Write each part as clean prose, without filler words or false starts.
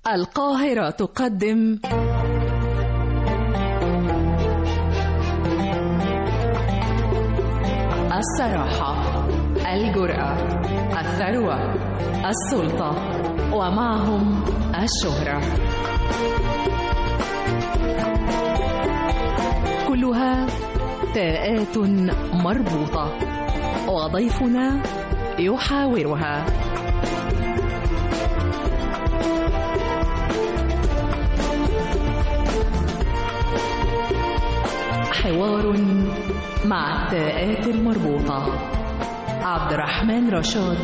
القاهرة تقدم الصراحة، الجرأة، الثروة، السلطة، ومعهم الشهرة، كلها تاءات مربوطة، وضيفنا يحاورها. حوار مع التاءات المربوطة. عبد الرحمن رشاد.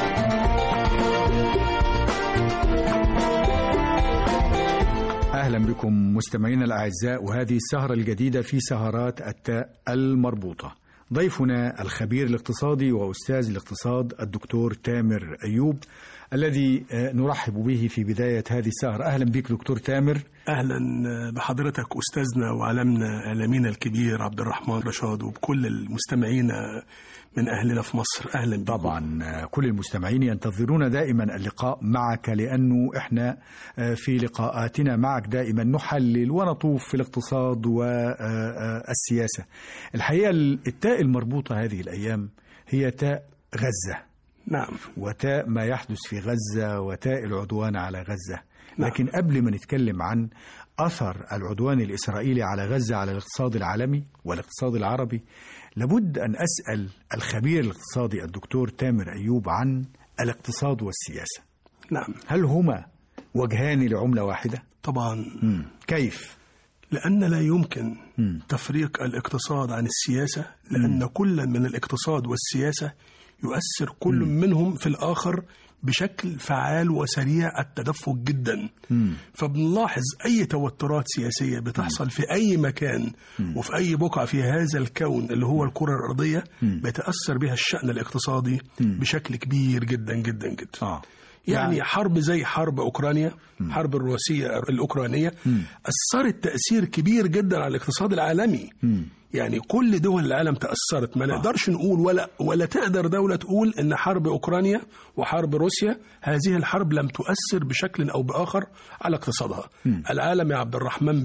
أهلا بكم مستمعينا الأعزاء، وهذه السهرة الجديدة في سهرات التاء المربوطة. ضيفنا الخبير الاقتصادي وأستاذ الاقتصاد الدكتور تامر أيوب، الذي نرحب به في بداية هذه السهرة. أهلا بك دكتور تامر. أهلا بحضرتك أستاذنا وعلمنا إعلامينا الكبير عبد الرحمن رشاد، وبكل المستمعين من أهلنا في مصر. أهلا بكم. طبعا كل المستمعين ينتظرون دائما اللقاء معك، لأنه إحنا في لقاءاتنا معك دائما نحلل ونطوف في الاقتصاد والسياسة. الحقيقة التاء المربوطة هذه الأيام هي تاء غزة. نعم. وتاء ما يحدث في غزة وتاء العدوان على غزة. نعم. لكن قبل ما نتكلم عن أثر العدوان الإسرائيلي على غزة على الاقتصاد العالمي والاقتصاد العربي، لابد أن أسأل الخبير الاقتصادي الدكتور تامر أيوب عن الاقتصاد والسياسة. نعم. هل هما وجهان لعملة واحدة؟ طبعا. كيف؟ لأن لا يمكن تفريق الاقتصاد عن السياسة، لأن كل من الاقتصاد والسياسة يؤثر كل منهم في الآخر بشكل فعال وسريع التدفق جدا. فبنلاحظ أي توترات سياسية بتحصل في أي مكان وفي أي بقعة في هذا الكون اللي هو الكرة الأرضية بيتأثر بها الشأن الاقتصادي بشكل كبير جدا جدا جدا. يعني حرب زي حرب أوكرانيا، حرب الروسية الأوكرانية أثرت تأثير كبير جدا على الاقتصاد العالمي. يعني كل دول العالم تأثرت. ما نقدرش نقول ولا تقدر دولة تقول إن حرب أوكرانيا وحرب روسيا هذه الحرب لم تؤثر بشكل أو بآخر على اقتصادها. العالم يا عبد الرحمن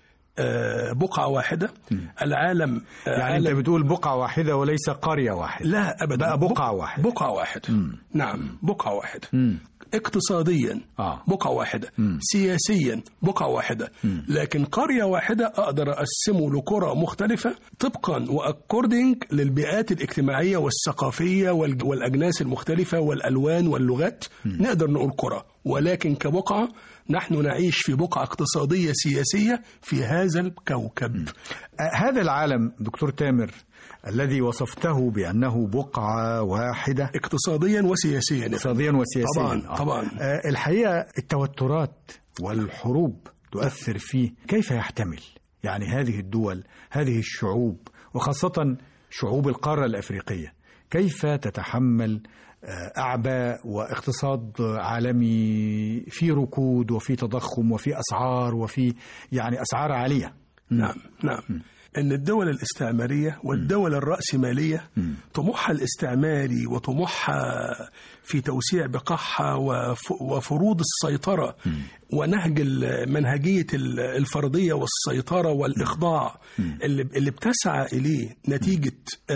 بقعة واحدة. العالم يعني أنت بتقول بقعة واحدة وليس قرية واحدة. لا أبدا، بقى بقعة واحدة. بقعة واحدة. نعم، بقعة واحدة. اقتصاديا بقعة واحدة، سياسيا بقعة واحدة. لكن قرية واحدة أقدر أقسمه لقرى مختلفة طبقا وأكوردنج للبيئات الاجتماعية والثقافية والأجناس المختلفة والألوان واللغات. نقدر نقول قرى، ولكن كبقعة نحن نعيش في بقعة اقتصادية سياسية في هذا الكوكب. هذا العالم دكتور تامر الذي وصفته بأنه بقعة واحدة اقتصاديا وسياسيا. اقتصاديا وسياسيا. طبعا. الحقيقة التوترات والحروب تؤثر فيه. كيف يحتمل يعني هذه الدول، هذه الشعوب، وخاصة شعوب القارة الأفريقية، كيف تتحمل أعباء واقتصاد عالمي في ركود وفي تضخم وفي أسعار وفي يعني أسعار عالية؟ نعم. أن الدول الاستعمارية والدول الرأسمالية طموحها الاستعماري وطموحها في توسيع بقاعها وفروض السيطرة ونهج منهجية الفردية والسيطرة والإخضاع اللي بتسعى إليه نتيجة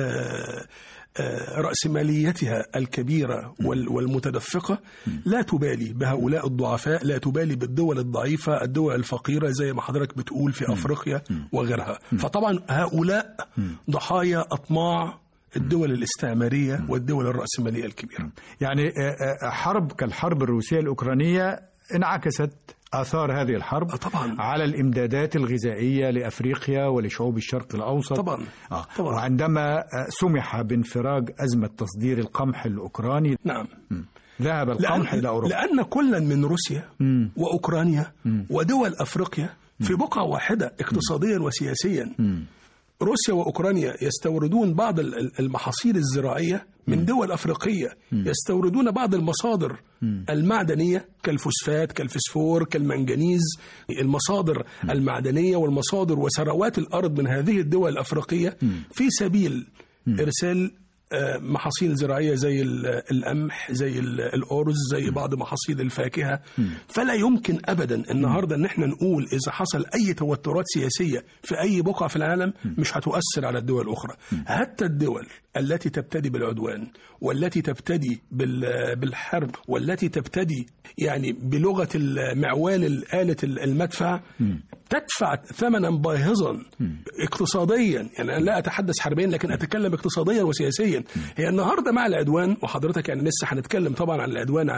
رأسماليتها الكبيرة والمتدفقة، لا تبالي بهؤلاء الضعفاء، لا تبالي بالدول الضعيفة، الدول الفقيرة زي ما حضرتك بتقول في أفريقيا وغيرها. فطبعا هؤلاء ضحايا أطماع الدول الاستعمارية والدول الرأسمالية الكبيرة. يعني حرب كالحرب الروسية الأوكرانية انعكست آثار هذه الحرب طبعا على الإمدادات الغذائية لأفريقيا ولشعوب الشرق الأوسط. طبعا. وعندما سمح بانفراج أزمة تصدير القمح الأوكراني، نعم، ذهب القمح إلى أوروبا. لأن كلا من روسيا وأوكرانيا ودول أفريقيا في بقعة واحدة اقتصاديا وسياسيا. روسيا وأوكرانيا يستوردون بعض المحاصيل الزراعية من دول أفريقية، يستوردون بعض المصادر المعدنية كالفوسفات كالفسفور كالمنجنيز، المصادر المعدنية والمصادر وثروات الأرض من هذه الدول الأفريقية في سبيل إرسال محاصيل زراعية زي القمح، زي الأرز، زي بعض محاصيل الفاكهة. فلا يمكن أبدا النهاردة أن احنا نقول إذا حصل أي توترات سياسية في أي بقعة في العالم مش هتؤثر على الدول الأخرى. حتى الدول التي تبتدي بالعدوان، والتي تبتدي بالحرب، والتي تبتدي يعني بلغة المعوال آلة المدفع، تدفع ثمنا باهظا اقتصاديا. يعني أنا لا أتحدث حربيا لكن أتكلم اقتصاديا وسياسيا. هي النهاردة مع العدوان، وحضرتك يعني لسه هنتكلم طبعا عن العدوان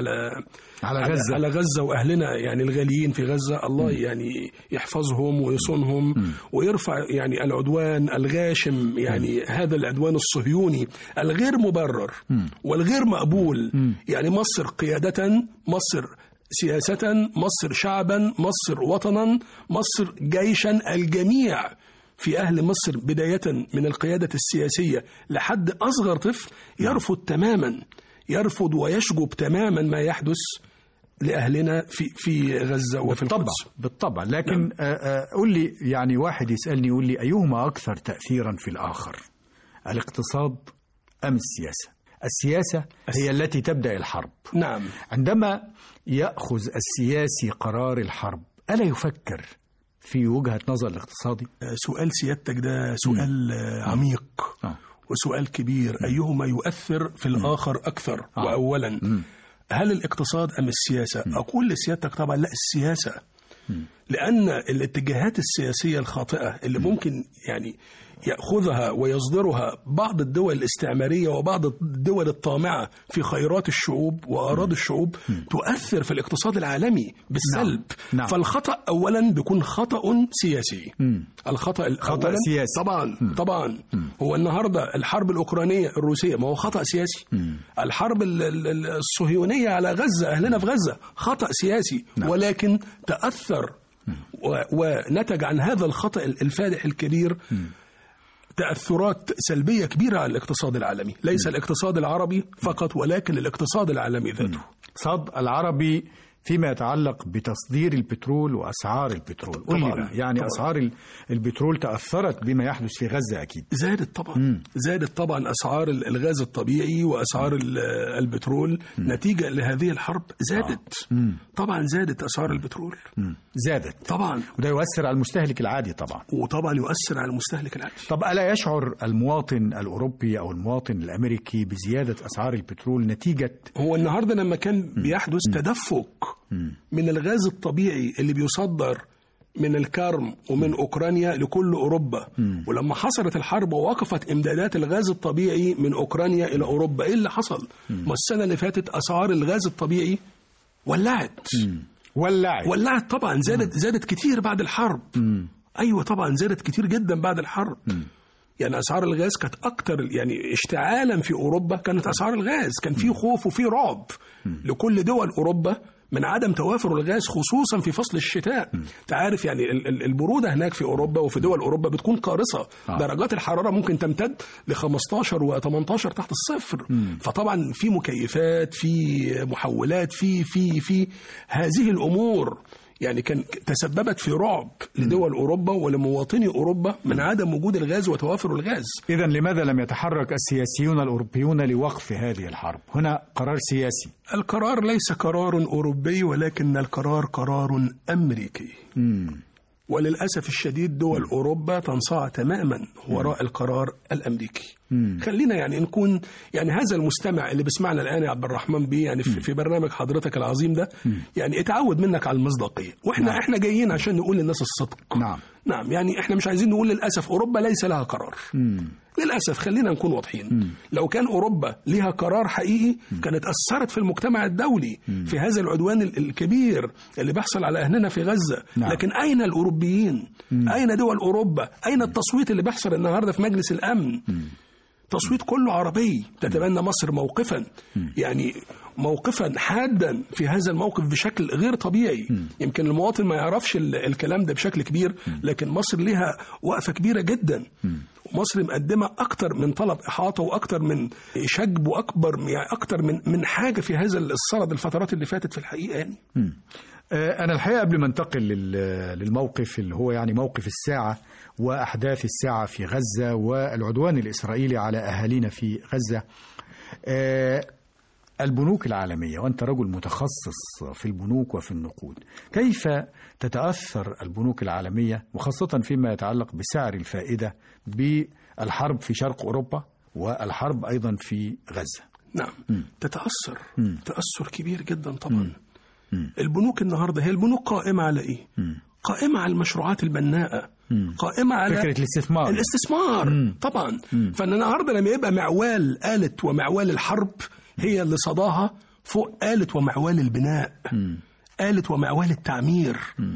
على غزة وأهلنا يعني الغاليين في غزة، الله يعني يحفظهم ويصونهم ويرفع يعني العدوان الغاشم، يعني هذا العدوان الصهيوني الغير مبرر والغير مقبول. يعني مصر قيادة، مصر سياسة، مصر شعبا، مصر وطنا، مصر جيشا، الجميع في أهل مصر بداية من القيادة السياسية لحد أصغر طفل يرفض تماما، يرفض ويشجب تماما ما يحدث لأهلنا في غزة وفي القدس. بالطبع. لكن قول لي، يعني واحد يسألني يقول لي أيهما أكثر تأثيرا في الآخر، الاقتصاد أم السياسة؟ السياسة هي التي تبدأ الحرب. نعم. عندما يأخذ السياسي قرار الحرب ألا يفكر في وجهة نظر الاقتصادي؟ سؤال سيادتك ده سؤال عميق وسؤال كبير. أيهما يؤثر في الآخر أكثر؟ وأولا هل الاقتصاد أم السياسة؟ أقول لسيادتك طبعا لا، السياسة. لأن الاتجاهات السياسية الخاطئة اللي ممكن يعني يأخذها ويصدرها بعض الدول الاستعمارية وبعض الدول الطامعة في خيرات الشعوب وأراضي الشعوب تؤثر في الاقتصاد العالمي بالسلب. نعم. فالخطأ أولا بيكون خطأ سياسي. خطأ سياسي طبعا. هو النهاردة الحرب الأوكرانية الروسية ما هو خطأ سياسي. الحرب الصهيونية على غزة، أهلنا في غزة، خطأ سياسي. ولكن تأثر ونتج عن هذا الخطأ الفادح الكبير تأثرات سلبية كبيرة على الاقتصاد العالمي. ليس الاقتصاد العربي فقط ولكن الاقتصاد العالمي ذاته. الاقتصاد العربي فيما يتعلق بتصدير البترول وأسعار البترول. قل لي يعني طبعاً. أسعار البترول تأثرت بما يحدث في غزة أكيد. زادت طبعا أسعار الغاز الطبيعي وأسعار البترول نتيجة لهذه الحرب زادت. طبعا زادت أسعار البترول. زادت طبعا، وده يؤثر على المستهلك العادي طبعا. وطبعا يؤثر على المستهلك العادي. طب ألا يشعر المواطن الأوروبي أو المواطن الأمريكي بزيادة أسعار البترول نتيجة؟ هو النهاردة لما كان بيحدث تدفق من الغاز الطبيعي اللي بيصدر من الكرم ومن أوكرانيا لكل أوروبا، ولما حصلت الحرب ووقفت إمدادات الغاز الطبيعي من أوكرانيا إلى أوروبا، إيه اللي حصل؟ ما السنة اللي فاتت أسعار الغاز الطبيعي ولعت طبعا. زادت كتير بعد الحرب. أيوة طبعا زادت كتير جدا بعد الحرب. يعني أسعار الغاز كانت أكتر يعني اشتعالا في أوروبا. كانت أسعار الغاز كان في خوف وفي رعب لكل دول أوروبا من عدم توافر الغاز، خصوصا في فصل الشتاء. تعرف يعني البرودة هناك في أوروبا وفي دول أوروبا بتكون قارصة. درجات الحرارة ممكن تمتد ل15 و18 تحت الصفر. فطبعا في مكيفات، في محولات، في هذه الأمور يعني كان تسببت في رعب لدول أوروبا ولمواطني أوروبا من عدم وجود الغاز وتوافر الغاز. إذن لماذا لم يتحرك السياسيون الأوروبيون لوقف هذه الحرب؟ هنا قرار سياسي. القرار ليس قرار أوروبي ولكن القرار قرار أمريكي. وللأسف الشديد دول أوروبا تنصاع تماما وراء القرار الأمريكي. خلينا يعني نكون يعني هذا المستمع اللي بسمعنا الآن يا عبد الرحمن بيه يعني في برنامج حضرتك العظيم ده يعني اتعود منك على المصداقية. وإحنا احنا جايين عشان نقول للناس الصدق. نعم يعني احنا مش عايزين نقول للأسف أوروبا ليس لها قرار. للأسف خلينا نكون واضحين. لو كان أوروبا لها قرار حقيقي كانت أثرت في المجتمع الدولي في هذا العدوان الكبير اللي بيحصل على أهلنا في غزة. لكن أين الأوروبيين؟ أين دول أوروبا؟ أين التصويت اللي بيحصل النهاردة في مجلس الأمن؟ تصويت كله عربي. تتبنى مصر موقفا يعني موقفا حادا في هذا الموقف بشكل غير طبيعي. يمكن المواطن ما يعرفش الكلام ده بشكل كبير، لكن مصر لها وقفة كبيرة جدا. مصر مقدمة أكتر من طلب إحاطة وأكتر من شجب وأكبر يعني أكتر من حاجة في هذا الصرد الفترات اللي فاتت في الحقيقة يعني. أنا الحقيقة قبل ما انتقل للموقف اللي هو يعني موقف الساعة وأحداث الساعة في غزة والعدوان الإسرائيلي على أهالينا في غزة، البنوك العالمية، وأنت رجل متخصص في البنوك وفي النقود، كيف تتأثر البنوك العالمية وخاصة فيما يتعلق بسعر الفائدة بالحرب في شرق أوروبا والحرب أيضا في غزة؟ نعم. تتأثر تأثر كبير جدا طبعا. البنوك النهاردة هي البنوك قائمة على إيه؟ قائمة على المشروعات البناءة، قائمة على فكرة الاستثمار طبعا. فأنا النهاردة لما يبقى معوال آلة ومعوال الحرب هي اللي صداها فوق آلة ومعوال البناء، آلة ومعوال التعمير،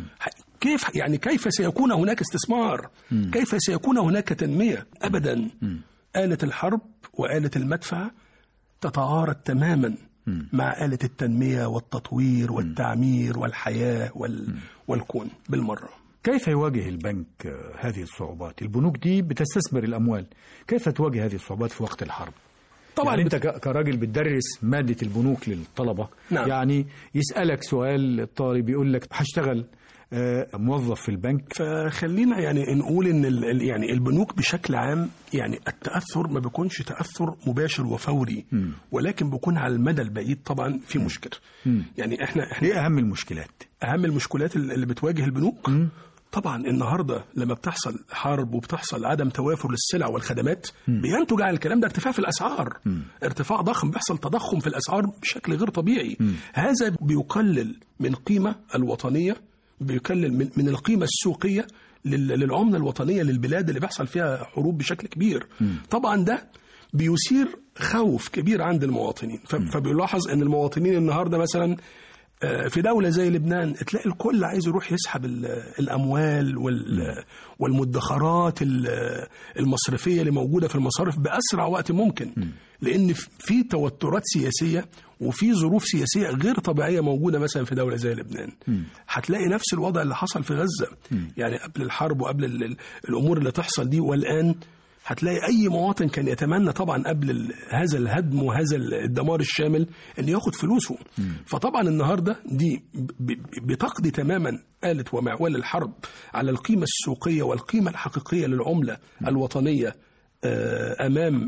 كيف سيكون هناك استثمار؟ كيف سيكون هناك تنمية؟ أبدا. آلة الحرب وآلة المدفع تتعارض تماما مع آلة التنمية والتطوير والتعمير والحياة والكون بالمرة. كيف يواجه البنك هذه الصعوبات؟ البنوك دي بتستثمر الأموال، كيف تواجه هذه الصعوبات في وقت الحرب؟ طبعا يعني أنت كراجل بتدرس مادة البنوك للطلبة. نعم. يعني يسألك سؤال الطالب يقول لك هشتغل موظف في البنك. فخلينا يعني نقول ان يعني البنوك بشكل عام يعني التأثر ما بيكونش تأثر مباشر وفوري، ولكن بيكون على المدى البعيد طبعا في مشكلة. يعني احنا ايه اهم المشكلات؟ اهم المشكلات اللي بتواجه البنوك طبعا النهارده لما بتحصل حرب وبتحصل عدم توافر للسلع والخدمات بينتج عن الكلام ده ارتفاع في الاسعار، ارتفاع ضخم، بيحصل تضخم في الاسعار بشكل غير طبيعي. هذا بيقلل من قيمة الوطنية، بيقلل من القيمة السوقية للعملة الوطنية للبلاد اللي بيحصل فيها حروب بشكل كبير. طبعا ده بيثير خوف كبير عند المواطنين. فبيلاحظ ان المواطنين النهاردة مثلا في دولة زي لبنان تلاقي الكل عايز يروح يسحب الأموال والمدخرات المصرفية اللي موجودة في المصارف بأسرع وقت ممكن، لأن في توترات سياسية وفي ظروف سياسية غير طبيعية موجودة مثلا في دولة زي لبنان. هتلاقي نفس الوضع اللي حصل في غزة، يعني قبل الحرب وقبل الأمور اللي تحصل دي والآن هتلاقي أي مواطن كان يتمنى طبعا قبل هذا الهدم وهذا الدمار الشامل أن ياخد فلوسه. فطبعا النهاردة دي بتقضي تماما آلة ومعوال الحرب على القيمة السوقية والقيمة الحقيقية للعملة الوطنية أمام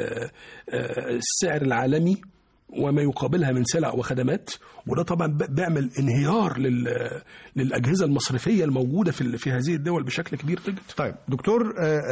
السعر العالمي وما يقابلها من سلع وخدمات. وده طبعا بيعمل انهيار للأجهزة المصرفية الموجودة في هذه الدول بشكل كبير جدا. طيب دكتور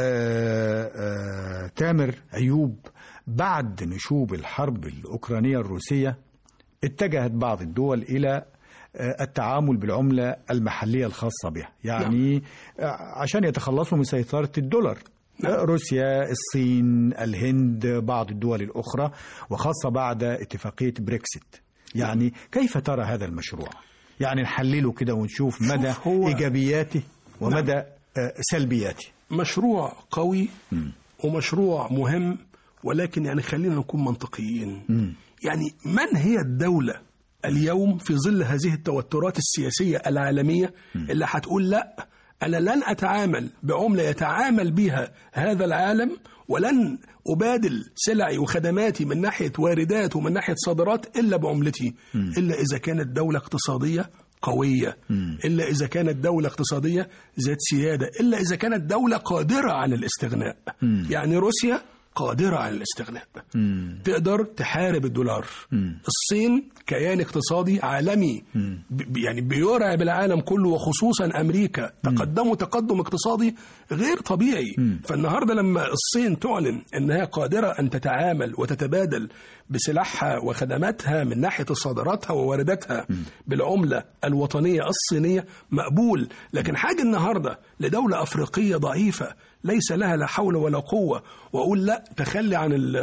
تامر أيوب، بعد نشوب الحرب الأوكرانية الروسية اتجهت بعض الدول إلى التعامل بالعملة المحلية الخاصة بها، يعني عشان يتخلصوا من سيطرة الدولار. روسيا، الصين، الهند، بعض الدول الأخرى، وخاصة بعد اتفاقية بريكسيت. يعني كيف ترى هذا المشروع؟ يعني نحلله كده ونشوف مدى إيجابياته ومدى سلبياته. مشروع قوي ومشروع مهم، ولكن يعني خلينا نكون منطقيين. يعني من هي الدولة اليوم في ظل هذه التوترات السياسية العالمية اللي هتقول لأ أنا لن أتعامل بعملة يتعامل بها هذا العالم، ولن أبادل سلعي وخدماتي من ناحية واردات ومن ناحية صادرات إلا بعملتي، إلا إذا كانت دولة اقتصادية قوية، إلا إذا كانت دولة اقتصادية ذات سيادة، إلا إذا كانت دولة قادرة على الاستغناء. يعني روسيا قادرة على الاستغناء، تقدر تحارب الدولار. الصين كيان اقتصادي عالمي يعني بيرعب العالم كله وخصوصا أمريكا، تقدم اقتصادي غير طبيعي. فالنهاردة لما الصين تعلن أنها قادرة أن تتعامل وتتبادل بسلاحها وخدماتها من ناحية صادراتها ووارداتها بالعملة الوطنية الصينية، مقبول. لكن حاجة النهاردة لدولة أفريقية ضعيفة ليس لها لا حول ولا قوة وأقول لا تخلي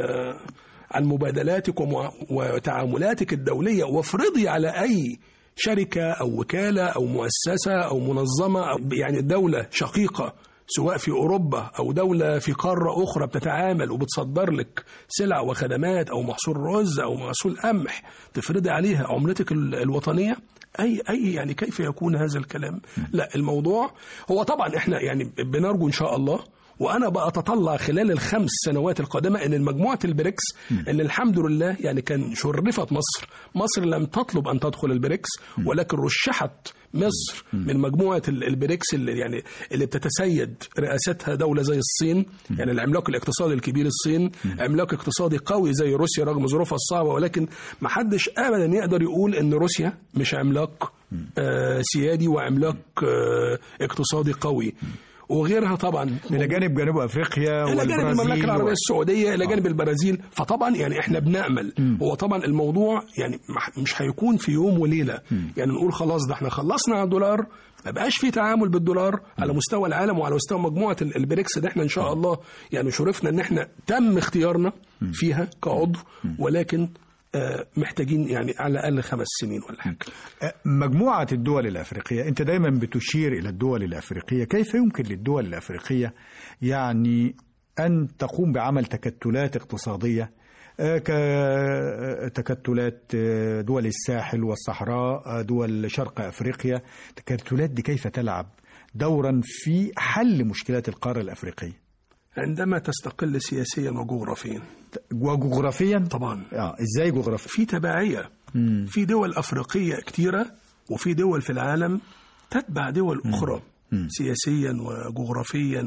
عن مبادلاتك وتعاملاتك الدولية وافرضي على أي شركة أو وكالة أو مؤسسة أو منظمة أو يعني دولة شقيقة سواء في أوروبا أو دولة في قارة أخرى بتتعامل وبتصدر لك سلع وخدمات أو محصول رز أو محصول قمح، تفرضي عليها عملتك الوطنية. أي يعني كيف يكون هذا الكلام؟ لا، الموضوع هو طبعا إحنا يعني بنرجو إن شاء الله وأنا بقى أتطلع خلال ال5 سنوات القادمة أن مجموعة البريكس اللي الحمد لله يعني كان شرفت مصر لم تطلب أن تدخل البريكس، ولكن رشحت مصر من مجموعة البريكس اللي بتتسيد رئاستها دولة زي الصين، يعني العملاق الاقتصادي الكبير الصين، عملاق اقتصادي قوي زي روسيا رغم ظروفها الصعبة، ولكن ما حدش أبدا يقدر يقول أن روسيا مش عملاق سيادي وعملاق اقتصادي قوي. وغيرها طبعا الى جانب جنوب افريقيا الى جانب المملكه العربيه السعوديه الى جانب البرازيل. فطبعا يعني احنا بنامل هو طبعا الموضوع يعني مش هيكون في يوم وليله، يعني نقول خلاص ده احنا خلصنا على الدولار، ما بقاش في تعامل بالدولار على مستوى العالم وعلى مستوى مجموعه البريكس ده احنا ان شاء الله يعني شرفنا ان احنا تم اختيارنا فيها كعضو، ولكن محتاجين يعني على الأقل 5 سنين ولا حاجة. مجموعة الدول الأفريقية، أنت دايما بتشير إلى الدول الأفريقية، كيف يمكن للدول الأفريقية يعني أن تقوم بعمل تكتلات اقتصادية كتكتلات دول الساحل والصحراء، دول شرق أفريقيا؟ التكتلات دي كيف تلعب دورا في حل مشكلات القارة الأفريقية؟ عندما تستقل سياسيا وجغرافيا. وجغرافيا طبعا. ازاي جغرافيا؟ في تبعية. في دول أفريقية كتيرة وفي دول في العالم تتبع دول أخرى سياسيا وجغرافيا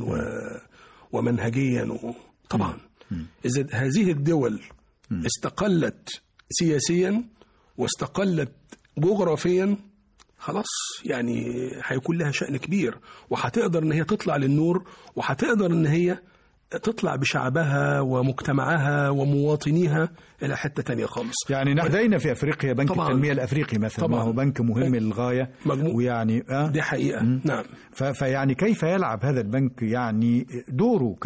ومنهجيا طبعا. إذا هذه الدول استقلت سياسيا واستقلت جغرافيا خلاص يعني هيكون لها شأن كبير، وهتقدر ان هي تطلع للنور، وهتقدر ان هي تطلع بشعبها ومجتمعها ومواطنيها إلى حتة تانية خالص. يعني لدينا في أفريقيا بنك طبعاً. التنمية الأفريقي مثلا، طبعاً. هو بنك مهم للغاية ويعني دي حقيقة. نعم. فيعني كيف يلعب هذا البنك يعني دوره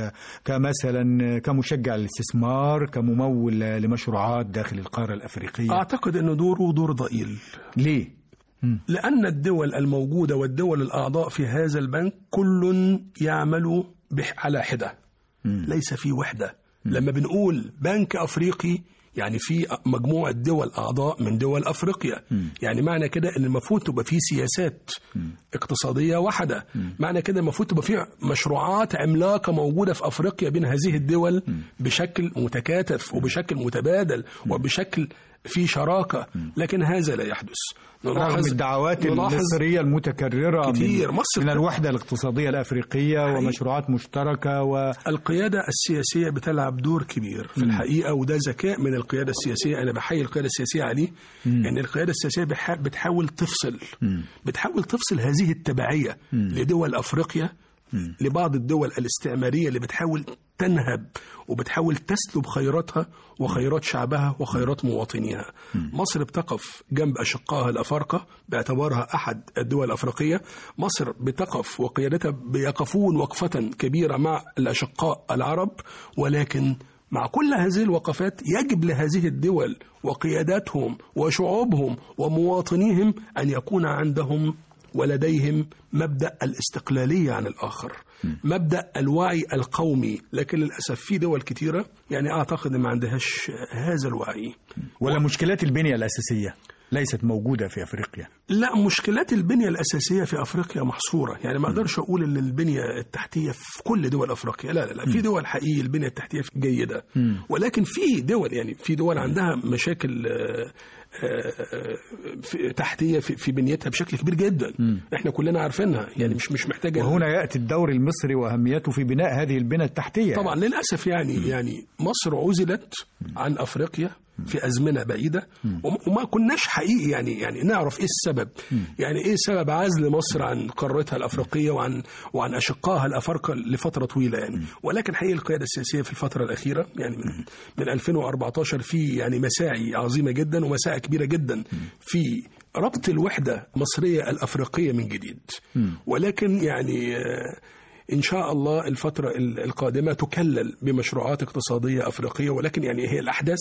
كمثلا كمشجع للاستثمار، كممول لمشروعات داخل القارة الأفريقية؟ أعتقد أنه دوره دور ضئيل. ليه؟ لأن الدول الموجودة والدول الأعضاء في هذا البنك كل يعمل على حدة، ليس في وحدة. لما بنقول بنك أفريقي يعني في مجموعة دول أعضاء من دول أفريقيا، يعني معنى كده أن المفروض تبقى في سياسات اقتصادية واحدة، معنى كده المفروض تبقى في مشروعات عملاقة موجودة في أفريقيا بين هذه الدول بشكل متكاتف وبشكل متبادل وبشكل في شراكة، لكن هذا لا يحدث. رغم الدعوات المصرية المتكررة كتير من الوحدة الاقتصادية الأفريقية ومشروعات مشتركة القيادة السياسية بتلعب دور كبير في الحقيقة، وده ذكاء من القيادة السياسية. أنا بحيي القيادة السياسية عليه، يعني القيادة السياسية بتحاول تفصل هذه التبعية لدول أفريقيا لبعض الدول الاستعمارية اللي بتحاول تنهب وبتحاول تسلب خيراتها وخيرات شعبها وخيرات مواطنيها. مصر بتقف جنب أشقائها الأفارقة باعتبارها أحد الدول الأفريقية. مصر بتقف وقيادتها بيقفون وقفة كبيرة مع الأشقاء العرب، ولكن مع كل هذه الوقفات يجب لهذه الدول وقياداتهم وشعوبهم ومواطنيهم أن يكون عندهم ولديهم مبدأ الاستقلالية عن الآخر، مبدأ الوعي القومي. لكن للأسف في دول كتيرة يعني أعتقد ما عندهاش هذا الوعي. ولا مشكلات البنية الأساسية ليست موجودة في أفريقيا؟ لا، مشكلات البنية الأساسية في أفريقيا محصورة. يعني ما أقدرش أقول أن البنية التحتية في كل دول أفريقيا، لا في دول حقيقي البنية التحتية جيدة، ولكن في دول يعني في دول عندها مشاكل تحتية في بنيتها بشكل كبير جدا. احنا كلنا عارفينها، يعني مش محتاجة. وهنا يأتي الدور المصري وأهميته في بناء هذه البنية التحتية. طبعا للأسف يعني مصر عزلت عن أفريقيا في أزمنة بعيدة، وما كناش حقيقي يعني نعرف إيه السبب، يعني إيه سبب عزل مصر عن قارتها الأفريقية وعن أشقائها الأفارقة لفترة طويلة يعني. ولكن حقيقي القيادة السياسية في الفترة الأخيرة يعني من 2014 في يعني مساعي عظيمة جدا ومساعي كبيرة جدا في ربط الوحدة المصرية الأفريقية من جديد. ولكن يعني إن شاء الله الفترة القادمة تكلل بمشروعات اقتصادية أفريقية، ولكن يعني هي الأحداث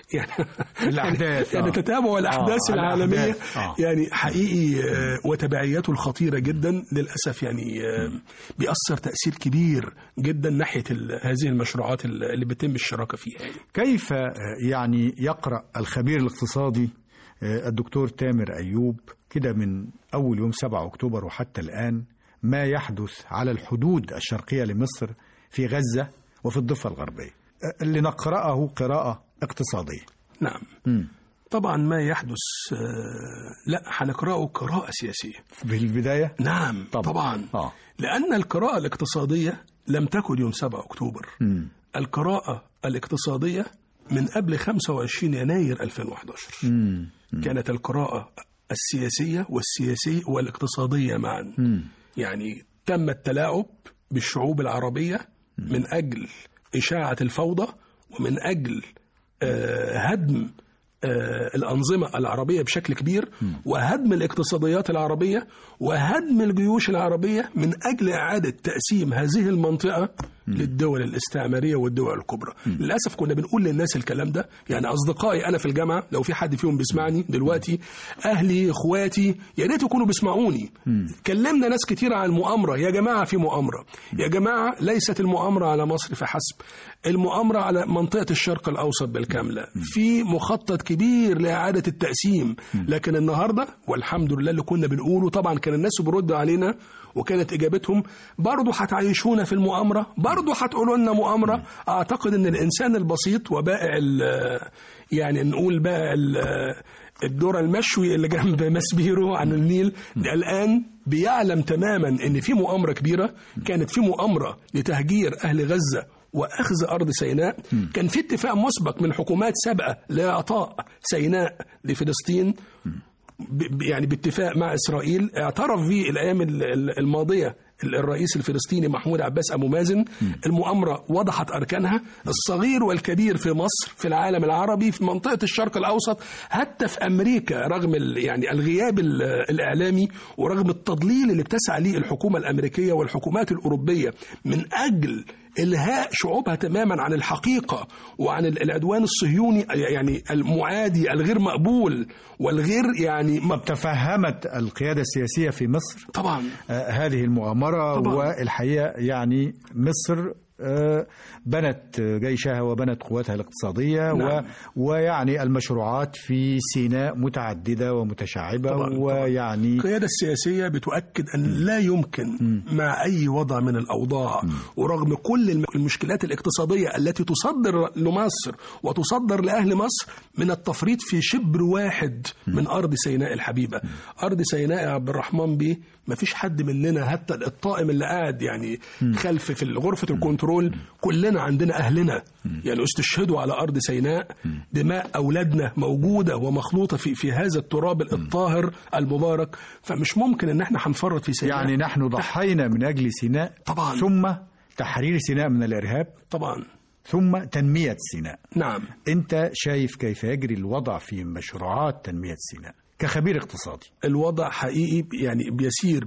يعني تتابع الأحداث العالمية يعني حقيقي وتبعياته الخطيرة جدا للأسف يعني بيأثر تأثير كبير جدا ناحية هذه المشروعات اللي بتم الشراكة فيها يعني. كيف يعني يقرأ الخبير الاقتصادي الدكتور تامر أيوب كده من أول يوم 7 أكتوبر وحتى الآن ما يحدث على الحدود الشرقية لمصر في غزة وفي الضفة الغربية، لنقرأه قراءة اقتصادية. نعم. طبعا ما يحدث لا هنقرأه قراءة سياسية في البداية. نعم طبعا. لأن القراءة الاقتصادية لم تكن يوم 7 أكتوبر. القراءة الاقتصادية من قبل 25 يناير 2011. كانت القراءة السياسية والاقتصادية معا. يعني تم التلاعب بالشعوب العربية من أجل إشاعة الفوضى ومن أجل هدم الأنظمة العربية بشكل كبير، وهدم الاقتصاديات العربية وهدم الجيوش العربية من أجل إعادة تقسيم هذه المنطقة للدول الاستعمارية والدول الكبرى. للأسف كنا بنقول للناس الكلام ده، يعني أصدقائي أنا في الجامعة لو في حد فيهم بيسمعني دلوقتي، أهلي إخواتي، يا ريت يكونوا بيسمعوني. كلمنا ناس كتير عن المؤامرة. يا جماعة في مؤامرة، يا جماعة ليست المؤامرة على مصر فحسب، المؤامرة على منطقة الشرق الأوسط بالكاملة. في مخطط كبير لإعادة التقسيم. لكن النهاردة والحمد لله اللي كنا بنقوله، طبعا كان الناس برد علينا وكانت إجابتهم برضو هتعيشونا في المؤامرة، برضو هتقولوا لنا مؤامرة. أعتقد أن الإنسان البسيط وبائع يعني نقول بائع الذرة المشوي اللي جنب مسبيرو عن النيل الآن بيعلم تماما أن في مؤامرة كبيرة. كانت في مؤامرة لتهجير أهل غزة وأخذ أرض سيناء. كان في اتفاق مسبق من حكومات سابقة لإعطاء سيناء لفلسطين، يعني باتفاق مع إسرائيل اعترف به الأيام الماضية الرئيس الفلسطيني محمود عباس أبو مازن. المؤامرة وضحت أركانها، الصغير والكبير في مصر، في العالم العربي، في منطقة الشرق الأوسط، حتى في أمريكا، رغم يعني الغياب الإعلامي ورغم التضليل اللي بتسعى ليه الحكومة الأمريكية والحكومات الأوروبية من أجل إلهاء شعوبها تماما عن الحقيقة وعن العدوان الصهيوني، يعني المعادي الغير مقبول والغير يعني تفهمت القيادة السياسية في مصر طبعا هذه المؤامرة طبعا. والحقيقة يعني مصر بنت جيشها وبنت قواتها الاقتصادية. نعم. ويعني المشروعات في سيناء متعددة ومتشعبة طبعا. ويعني القيادة السياسية بتؤكد أن لا يمكن مع أي وضع من الأوضاع ورغم كل المشكلات الاقتصادية التي تصدر لمصر وتصدر لأهل مصر من التفريط في شبر واحد من أرض سيناء الحبيبة. أرض سيناء يا عبد الرحمن بيه ما فيش حد مننا حتى الطائم اللي قاعد يعني خلف في غرفة الكنترول كلنا عندنا أهلنا يعني استشهدوا على أرض سيناء. دماء أولادنا موجودة ومخلوطة في هذا التراب الطاهر المبارك. فمش ممكن أن احنا هنفرط في سيناء. يعني نحن ضحينا من أجل سيناء طبعا. ثم تحرير سيناء من الإرهاب طبعا ثم تنمية سيناء. نعم. أنت شايف كيف يجري الوضع في مشروعات تنمية سيناء كخبير اقتصادي؟ الوضع حقيقي يعني بيسير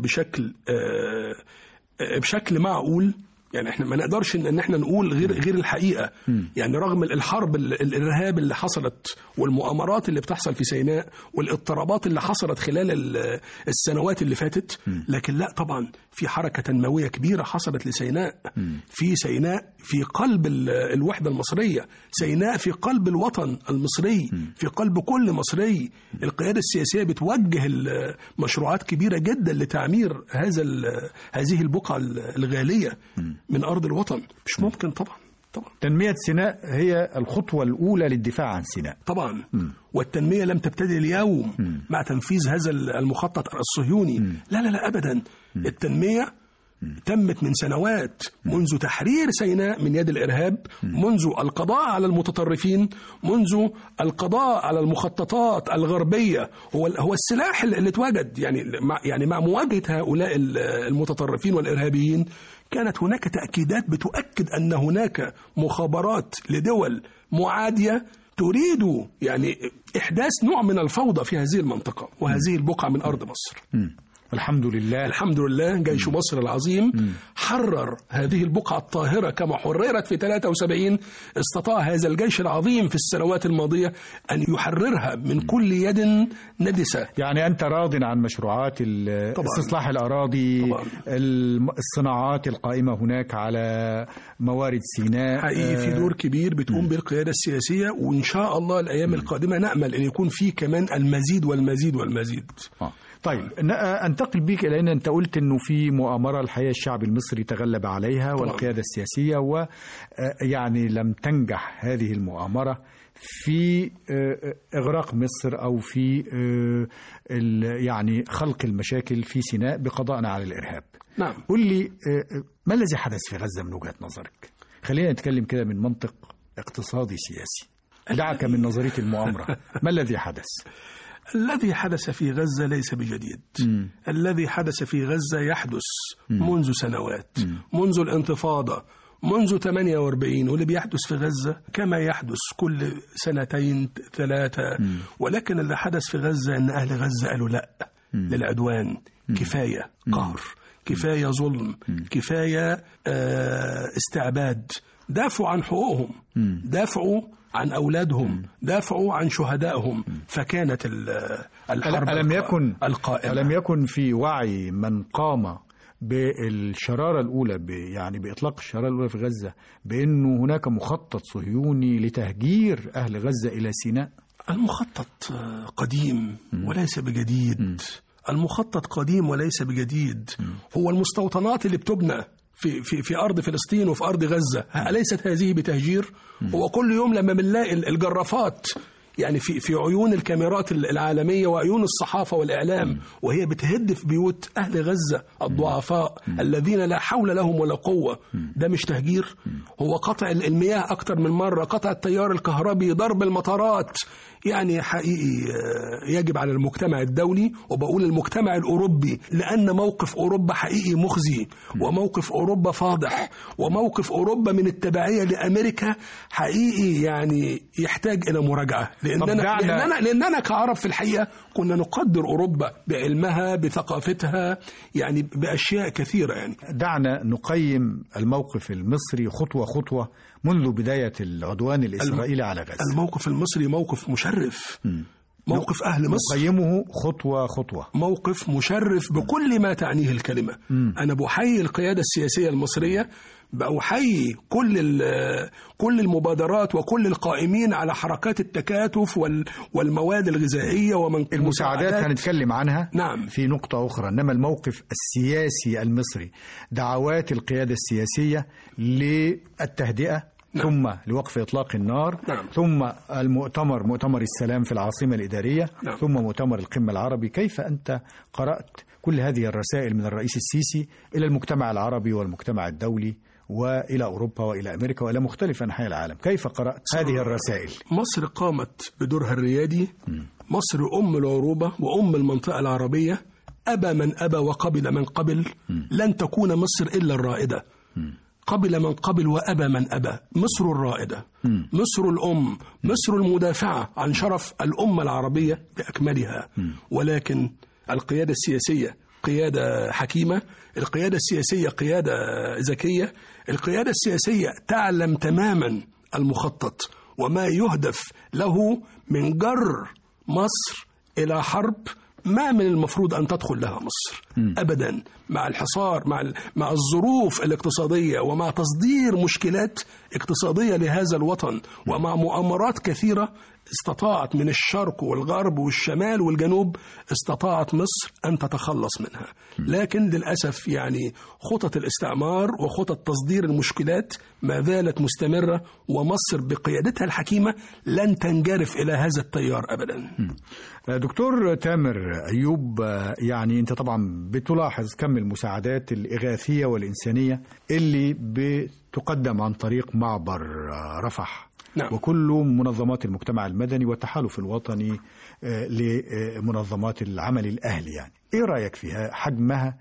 بشكل معقول. يعني احنا ما نقدرش ان احنا نقول غير الحقيقة. يعني رغم الحرب الارهاب اللي حصلت والمؤامرات اللي بتحصل في سيناء والاضطرابات اللي حصلت خلال السنوات اللي فاتت، لكن لا طبعا في حركة تنموية كبيرة حصلت لسيناء. في سيناء في قلب الوحدة المصرية، سيناء في قلب الوطن المصري، في قلب كل مصري. القيادة السياسية بتوجه مشروعات كبيرة جدا لتعمير هذه البقعة الغالية من أرض الوطن. مش ممكن طبعا. تنمية سيناء هي الخطوة الأولى للدفاع عن سيناء طبعا. والتنمية لم تبتدي اليوم مع تنفيذ هذا المخطط الصهيوني. لا أبدا. التنمية تمت من سنوات، منذ تحرير سيناء من يد الإرهاب، منذ القضاء على المتطرفين، منذ القضاء على المخططات الغربية. هو السلاح اللي اتوجد يعني مع مواجهة هؤلاء المتطرفين والإرهابيين. كانت هناك تأكيدات بتؤكد أن هناك مخابرات لدول معادية تريد يعني إحداث نوع من الفوضى في هذه المنطقة وهذه البقعة من أرض مصر. الحمد لله جيش مصر العظيم حرر هذه البقعة الطاهرة كما حررت في 73. استطاع هذا الجيش العظيم في السنوات الماضية أن يحررها من كل يد ندسة. يعني أنت راض عن مشروعات استصلاح الأراضي طبعاً. الصناعات القائمة هناك على موارد سيناء حقيقي في دور كبير بتقوم بالقيادة السياسية. وإن شاء الله الأيام القادمة نأمل أن يكون فيه كمان المزيد والمزيد والمزيد. طيب انتقل بيك إلى أن أنت قلت أنه في مؤامرة الحقيقة الشعب المصري تغلب عليها والقيادة السياسية، ويعني لم تنجح هذه المؤامرة في إغراق مصر أو في يعني خلق المشاكل في سيناء بقضائنا على الإرهاب. نعم. قل لي ما الذي حدث في غزة من وجهة نظرك؟ خلينا نتكلم كده من منطق اقتصادي سياسي، دعك من نظرية المؤامرة. ما الذي حدث؟ الذي حدث في غزة ليس بجديد. الذي حدث في غزة يحدث منذ سنوات، منذ الانتفاضة، منذ 48، واللي بيحدث في غزة كما يحدث كل 2 3. ولكن اللي حدث في غزة أن أهل غزة قالوا لا للعدوان، كفاية قهر، كفاية ظلم، كفاية استعباد. دافعوا عن حقوقهم، دافعوا عن أولادهم، دافعوا عن شهدائهم. فكانت الحرب القائمة. ألم يكن في وعي من قام بالشرارة الأولى يعني بإطلاق الشرارة الأولى في غزة بأنه هناك مخطط صهيوني لتهجير أهل غزة إلى سيناء؟ المخطط قديم وليس بجديد. المخطط قديم وليس بجديد. هو المستوطنات اللي بتبنى في أرض فلسطين وفي أرض غزة أليست هذه بتهجير؟ هو كل يوم لما بنلاقي الجرافات يعني في عيون الكاميرات العالمية وعيون الصحافة والإعلام وهي بتهد في بيوت أهل غزة الضعفاء الذين لا حول لهم ولا قوة، ده مش تهجير؟ هو قطع المياه أكتر من مرة، قطع التيار الكهربي، ضرب المطارات. يعني حقيقي يجب على المجتمع الدولي، وبقول المجتمع الأوروبي، لأن موقف أوروبا حقيقي مخزي، وموقف أوروبا فاضح، وموقف أوروبا من التبعية لأمريكا حقيقي يعني يحتاج إلى مراجعة. لأننا كعرب في الحقيقة كنا نقدر أوروبا بعلمها بثقافتها، يعني بأشياء كثيرة. يعني دعنا نقيم الموقف المصري خطوة خطوة منذ بداية العدوان الإسرائيلي على غزة. الموقف المصري موقف مشرف، موقف أهل مصر نقيمه خطوة خطوة، موقف مشرف بكل ما تعنيه الكلمة. أنا بحيي القيادة السياسية المصرية، بأحيي كل المبادرات وكل القائمين على حركات التكاتف والمواد الغذائية المساعدات هنتكلم عنها. نعم. في نقطة أخرى، إنما الموقف السياسي المصري، دعوات القيادة السياسية للتهدئة، نعم. ثم لوقف إطلاق النار، نعم. ثم مؤتمر السلام في العاصمة الإدارية، نعم. ثم مؤتمر القمة العربي. كيف أنت قرأت كل هذه الرسائل من الرئيس السيسي إلى المجتمع العربي والمجتمع الدولي وإلى أوروبا وإلى أمريكا وإلى مختلف أنحاء العالم؟ كيف قرأت هذه الرسائل؟ مصر قامت بدورها الريادي. مصر أم العروبة وأم المنطقة العربية. أبى من أبى وقبل من قبل. لن تكون مصر إلا الرائدة. قبل من قبل وأبى من أبى. مصر الرائدة، مصر الأم، مصر المدافعة عن شرف الأمة العربية بأكملها. ولكن القيادة السياسية قيادة حكيمة، القيادة السياسية قيادة ذكية، القيادة السياسية تعلم تماما المخطط وما يهدف له من جر مصر إلى حرب ما من المفروض أن تدخل لها مصر أبدا، مع الحصار، مع الظروف الاقتصادية، ومع تصدير مشكلات اقتصادية لهذا الوطن، ومع مؤامرات كثيرة استطاعت من الشرق والغرب والشمال والجنوب، استطاعت مصر أن تتخلص منها. لكن للأسف يعني خطط الاستعمار وخطط تصدير المشكلات ما زالت مستمرة، ومصر بقيادتها الحكيمة لن تنجرف إلى هذا التيار أبدا. دكتور تامر أيوب، يعني أنت طبعا بتلاحظ كم المساعدات الإغاثية والإنسانية اللي بتقدم عن طريق معبر رفح. نعم. وكل منظمات المجتمع المدني والتحالف الوطني لمنظمات العمل الأهلي، يعني إيه رأيك فيها حجمها؟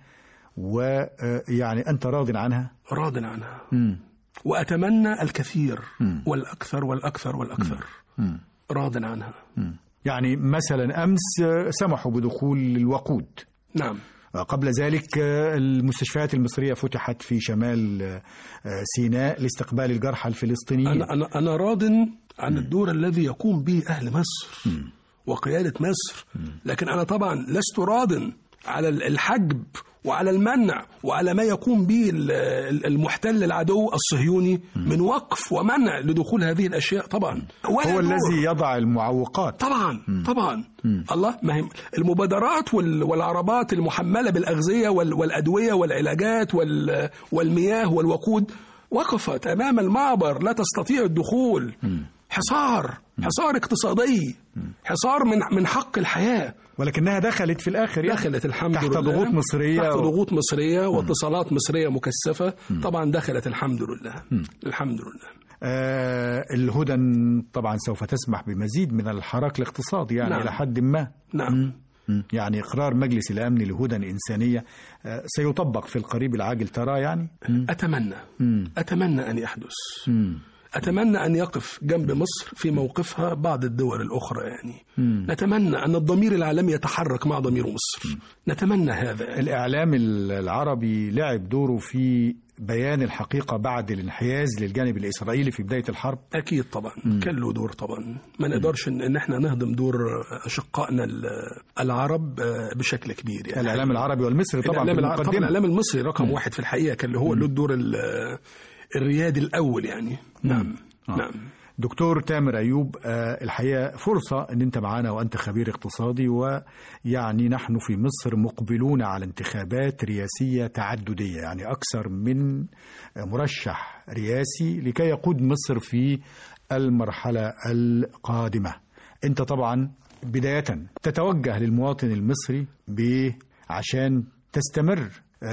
ويعني أنت راض عنها؟ راض عنها. وأتمنى الكثير والأكثر والأكثر والأكثر. راض عنها. يعني مثلا أمس سمحوا بدخول الوقود. نعم. قبل ذلك المستشفيات المصرية فتحت في شمال سيناء لاستقبال الجرحى الفلسطينيين. أنا راض عن الدور الذي يقوم به أهل مصر وقيادة مصر، لكن أنا طبعا لست راض على الحجب وعلى المنع وعلى ما يقوم به المحتل العدو الصهيوني من وقف ومنع لدخول هذه الأشياء. طبعا هو الذي يضع المعوقات. طبعا الله، ما هي المبادرات والعربات المحملة بالأغذية والأدوية والعلاجات والمياه والوقود وقفت أمام المعبر، لا تستطيع الدخول. حصار اقتصادي، حصار من حق الحياة. ولكنها دخلت في الآخر، دخلت الحمد تحت لله ضغوط مصرية، تحت ضغوط مصرية واتصالات مصرية مكثفة. طبعا دخلت الحمد لله. الحمد لله. الهدن طبعا سوف تسمح بمزيد من الحراك الاقتصادي يعني إلى حد ما. نعم. يعني إقرار مجلس الأمن لهدن إنسانية سيطبق في القريب العاجل، ترى يعني؟ أتمنى أن يحدث. أتمنى أن يقف جنب مصر في موقفها بعض الدول الأخرى يعني. نتمنى أن الضمير العالمي يتحرك مع ضمير مصر. نتمنى هذا. الإعلام العربي لعب دوره في بيان الحقيقة بعد الانحياز للجانب الإسرائيلي في بداية الحرب. أكيد طبعا كان له دور. طبعا ما نقدرش إن احنا نهضم دور أشقائنا العرب بشكل كبير يعني. الإعلام العربي والمصري طبعا في المقدمة. طبعا الإعلام المصري رقم واحد في الحقيقة، كان هو له الدور الريادي الأول يعني. نعم. دكتور تامر أيوب، الحقيقة فرصة أن أنت معنا وأنت خبير اقتصادي، ويعني نحن في مصر مقبلون على انتخابات رئاسية تعددية، يعني أكثر من مرشح رئاسي لكي يقود مصر في المرحلة القادمة. أنت طبعا بداية تتوجه للمواطن المصري عشان تستمر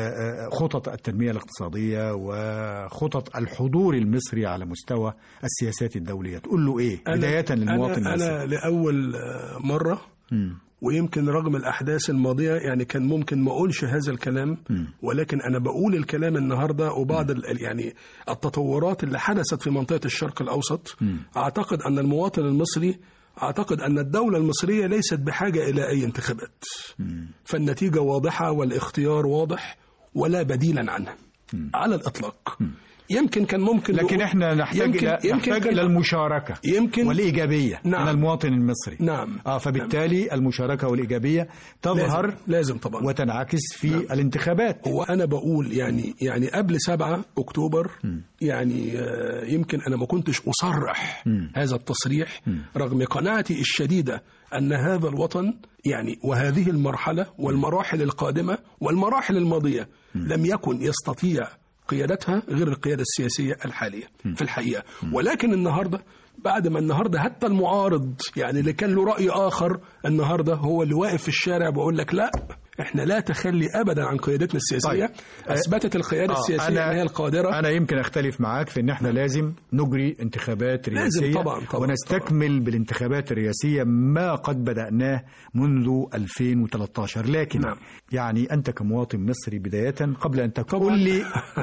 خطط التنمية الاقتصادية وخطط الحضور المصري على مستوى السياسات الدولية، تقول له إيه بداية للمواطن المصري؟ أنا لأول مرة ويمكن رغم الأحداث الماضية يعني كان ممكن ما أقولش هذا الكلام، ولكن أنا بقول الكلام النهاردة وبعض يعني التطورات اللي حدثت في منطقة الشرق الأوسط. أعتقد أن المواطن المصري، أعتقد أن الدولة المصرية ليست بحاجة إلى أي انتخابات. فالنتيجة واضحة والاختيار واضح ولا بديلا عنه على الإطلاق. يمكن كان ممكن، لكن احنا نحتاج إلى المشاركة والإيجابية من المواطن المصري. نعم. فبالتالي المشاركة والإيجابية تظهر لازم طبعا وتنعكس في الانتخابات. وأنا بقول يعني قبل 7 أكتوبر يعني يمكن أنا ما كنتش أصرح هذا التصريح رغم قناعتي الشديدة أن هذا الوطن يعني وهذه المرحلة والمراحل القادمة والمراحل الماضية لم يكن يستطيع قيادتها غير القيادة السياسية الحالية في الحقيقة. ولكن النهاردة بعد ما النهاردة حتى المعارض يعني اللي كان له رأي آخر النهاردة هو اللي واقف في الشارع بقول لك لا، احنا لا تخلي أبدا عن قيادتنا السياسية. طيب. أثبتت القيادة السياسية أن هي القادرة. أنا يمكن أختلف معاك في أن احنا لازم نجري انتخابات رئاسية طبعا ونستكمل بالانتخابات الرئاسية ما قد بدأناه منذ 2013. لكن يعني أنت كمواطن مصري بداية قبل أن تقول لي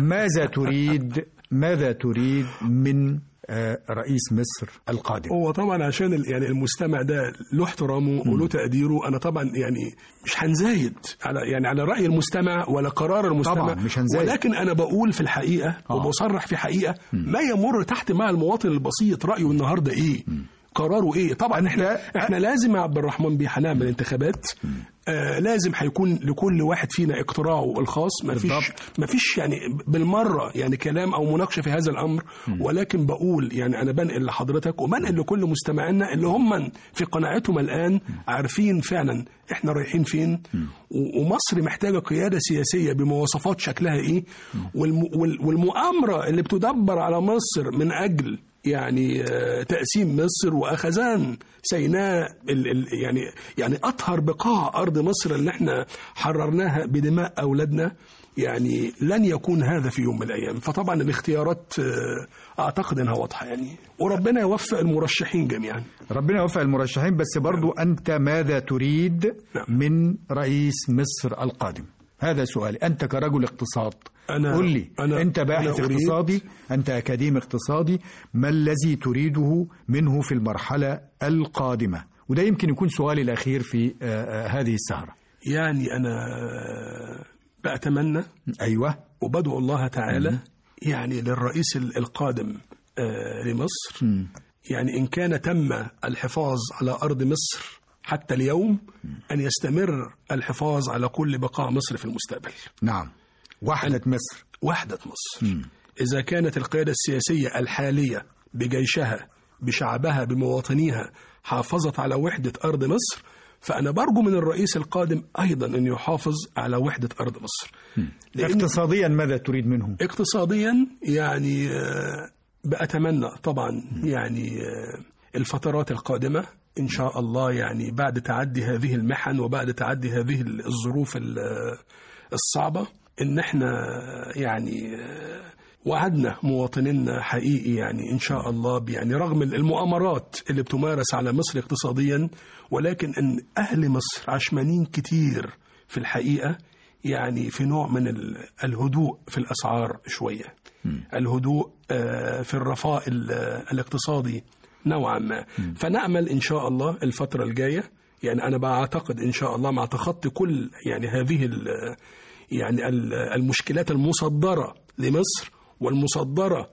ماذا تريد من رئيس مصر القادم؟ هو طبعا عشان يعني المستمع ده له احترامه وله تقديره، انا طبعا يعني مش هنزايد على رأي المستمع ولا قرار المستمع طبعا مش هنزايد، ولكن انا بقول في الحقيقة وبصرح في حقيقة ما يمر تحت مع المواطن البسيط رأيه النهارده ايه، قراره ايه. طبعا احنا لازم يا عبد الرحمن هنعمل انتخابات، لازم هيكون لكل واحد فينا اقتراعه الخاص، ما فيش يعني بالمرة يعني كلام أو مناقشة في هذا الأمر. ولكن بقول يعني أنا بنقل لحضرتك وبنقل لكل مستمعينا اللي هم في قناعتهم الآن عارفين فعلا إحنا رايحين فين، ومصر محتاجة قيادة سياسية بمواصفات شكلها إيه، والمؤامرة اللي بتدبر على مصر من أجل يعني تقسيم مصر وأخذان سيناء يعني أطهر بقاع أرض مصر اللي احنا حررناها بدماء أولادنا، يعني لن يكون هذا في يوم من الأيام. فطبعا الاختيارات أعتقد أنها واضحة يعني، وربنا يوفق المرشحين جميعا. ربنا يوفق المرشحين، بس برضو أنت ماذا تريد من رئيس مصر القادم؟ هذا سؤالي. أنت كرجل اقتصاد قل لي، أنت باحث اقتصادي، أنت أكاديمي اقتصادي، ما الذي تريده منه في المرحلة القادمة؟ وده يمكن يكون سؤالي الأخير في هذه السهرة. يعني أنا بأتمنى وبدعو الله تعالى يعني للرئيس القادم لمصر، يعني إن كان تم الحفاظ على أرض مصر حتى اليوم أن يستمر الحفاظ على كل بقاع مصر في المستقبل. نعم، وحدة مصر. وحدة مصر. إذا كانت القيادة السياسية الحالية بجيشها بشعبها بمواطنيها حافظت على وحدة أرض مصر، فأنا برجو من الرئيس القادم أيضا أن يحافظ على وحدة أرض مصر. اقتصاديا ماذا تريد منه؟ اقتصاديا يعني بأتمنى طبعا يعني الفترات القادمة إن شاء الله، يعني بعد تعدي هذه المحن وبعد تعدي هذه الظروف الصعبة، إن احنا يعني وعدنا مواطنينا حقيقي يعني إن شاء الله، يعني رغم المؤامرات اللي بتمارس على مصر اقتصاديا، ولكن إن أهل مصر عشمانين كتير في الحقيقة، يعني في نوع من الهدوء في الأسعار شوية، الهدوء في الرفاه الاقتصادي نوعا ما. فنأمل إن شاء الله الفترة الجاية، يعني أنا بعتقد إن شاء الله مع تخطي كل يعني هذه يعني المشكلات المصدرة لمصر والمصدرة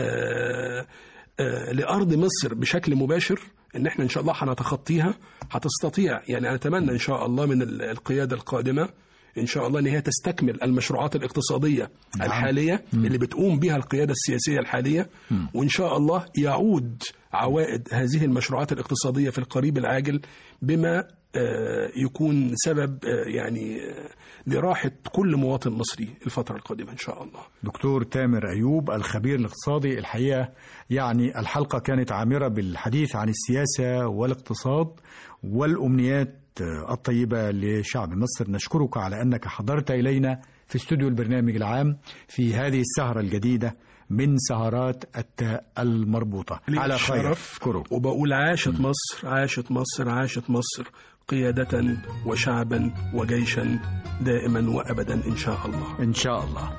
لأرض مصر بشكل مباشر، إن إحنا إن شاء الله هنتخطيها. هتستطيع يعني أتمنى إن شاء الله من القيادة القادمة إن شاء الله إن هي تستكمل المشروعات الاقتصادية الحالية اللي بتقوم بها القيادة السياسية الحالية، وإن شاء الله يعود عوائد هذه المشروعات الاقتصادية في القريب العاجل بما يكون سبب يعني لراحة كل مواطن مصري الفترة القادمة إن شاء الله. دكتور تامر أيوب الخبير الاقتصادي، الحقيقة يعني الحلقة كانت عامرة بالحديث عن السياسة والاقتصاد والأمنيات الطيبة لشعب مصر. نشكرك على أنك حضرت إلينا في استوديو البرنامج العام في هذه السهرة الجديدة من سهرات التاء المربوطة. على خير. وبقول عاشت مصر، عاشت مصر، عاشت مصر قيادة وشعبا وجيشا دائما وأبدا إن شاء الله. إن شاء الله.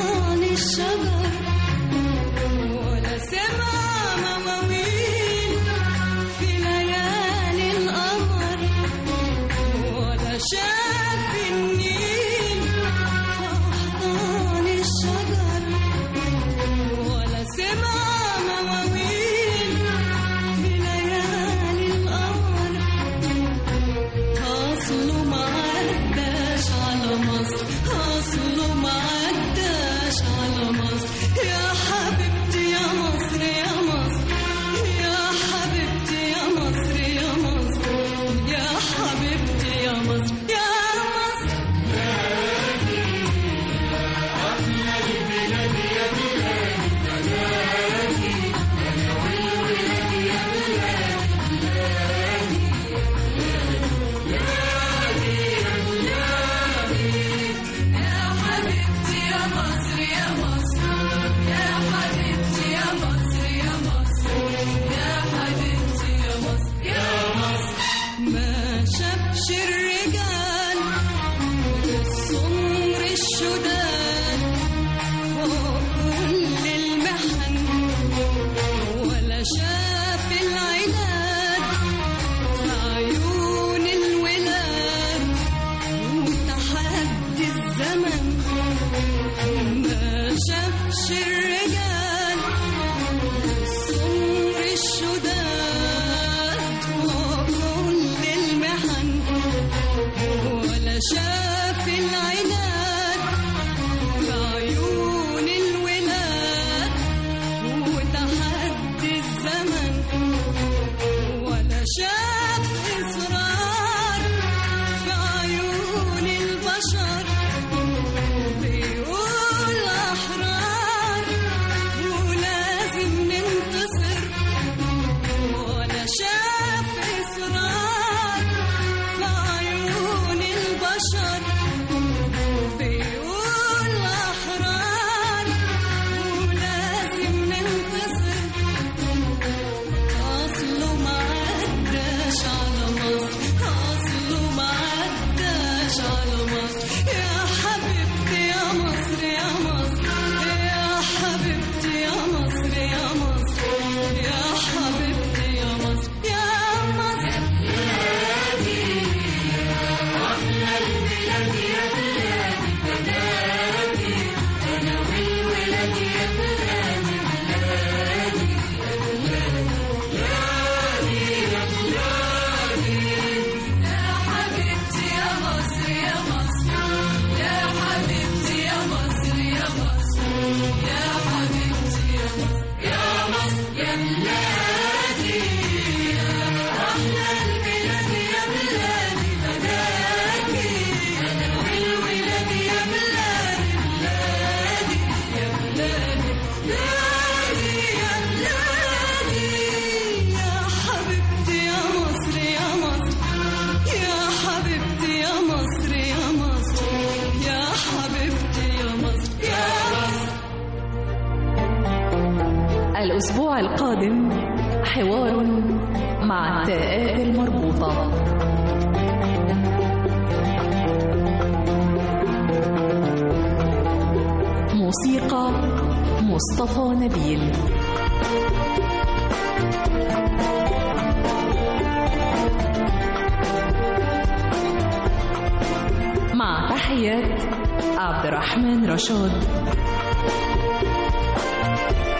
الشجر ولا سمع مواويل القادم حوار مع التاءات المربوطة. موسيقى مصطفى نبيل. مع تحيات عبد الرحمن رشاد.